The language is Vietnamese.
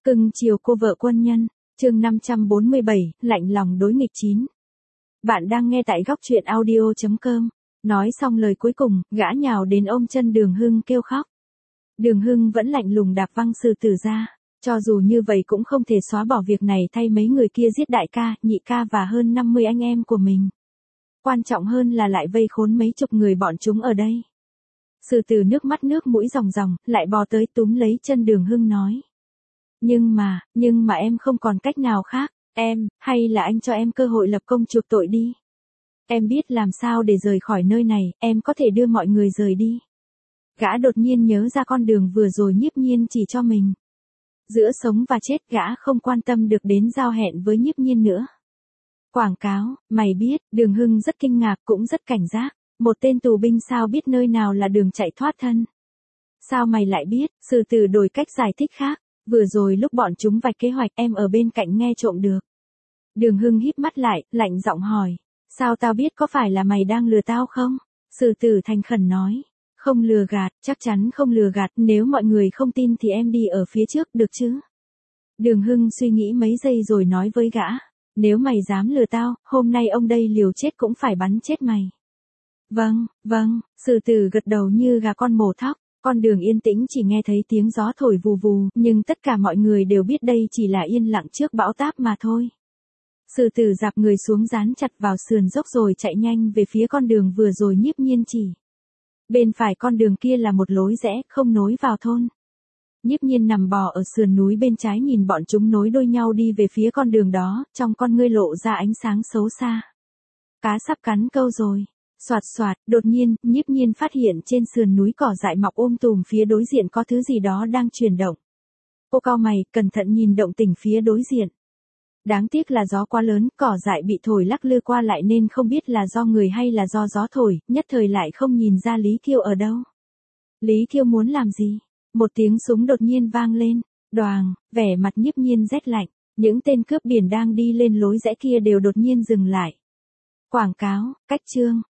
Cưng chiều cô vợ quân nhân, chương 547, lạnh lòng đối nghịch 9. Bạn đang nghe tại góc truyện audio.com. Nói xong lời cuối cùng, gã nhào đến ôm chân Đường Hưng kêu khóc. Đường Hưng vẫn lạnh lùng đạp văng Sử Tử ra. Cho dù như vậy cũng không thể xóa bỏ việc này thay mấy người kia giết đại ca, nhị ca và hơn 50 anh em của mình. Quan trọng hơn là lại vây khốn mấy chục người bọn chúng ở đây. Sử Tử nước mắt nước mũi ròng ròng, lại bò tới túm lấy chân Đường Hưng nói. Nhưng mà em không còn cách nào khác, hay là anh cho em cơ hội lập công chuộc tội đi. Em biết làm sao để rời khỏi nơi này, em có thể đưa mọi người rời đi. Gã đột nhiên nhớ ra con đường vừa rồi Nhiếp Nhiên chỉ cho mình. Giữa sống và chết gã không quan tâm được đến giao hẹn với Nhiếp Nhiên nữa. Quảng cáo, mày biết, Đường Hưng rất kinh ngạc cũng rất cảnh giác. Một tên tù binh sao biết nơi nào là đường chạy thoát thân. Sao mày lại biết, Sử Tử đổi cách giải thích khác. Vừa rồi lúc bọn chúng vạch kế hoạch em ở bên cạnh nghe trộm được. Đường Hưng híp mắt lại, lạnh giọng hỏi. Sao tao biết, có phải là mày đang lừa tao không? Sử Tử thành khẩn nói. Không lừa gạt, chắc chắn không lừa gạt, nếu mọi người không tin thì em đi ở phía trước được chứ? Đường Hưng suy nghĩ mấy giây rồi nói với gã. Nếu mày dám lừa tao, hôm nay ông đây liều chết cũng phải bắn chết mày. Vâng, Sử Tử gật đầu như gà con mổ thóc. Con đường yên tĩnh chỉ nghe thấy tiếng gió thổi vù vù, nhưng tất cả mọi người đều biết đây chỉ là yên lặng trước bão táp mà thôi. Sử Tử dạp người xuống dán chặt vào sườn dốc rồi chạy nhanh về phía con đường vừa rồi Nhiếp Nhiên chỉ. Bên phải con đường kia là một lối rẽ, không nối vào thôn. Nhiếp Nhiên nằm bò ở sườn núi bên trái nhìn bọn chúng nối đuôi nhau đi về phía con đường đó, trong con ngươi lộ ra ánh sáng xấu xa. Cá sắp cắn câu rồi. Soạt soạt, đột nhiên, Nhiếp Nhiên phát hiện trên sườn núi cỏ dại mọc tùm phía đối diện có thứ gì đó đang chuyển động. Cô cau mày, cẩn thận nhìn động tĩnh phía đối diện. Đáng tiếc là gió quá lớn, cỏ dại bị thổi lắc lư qua lại nên không biết là do người hay là do gió thổi, nhất thời lại không nhìn ra Lý Kiêu ở đâu. Lý Kiêu muốn làm gì? Một tiếng súng đột nhiên vang lên, đoàng, vẻ mặt Nhiếp Nhiên rét lạnh, những tên cướp biển đang đi lên lối rẽ kia đều đột nhiên dừng lại. Quảng cáo, cách chương,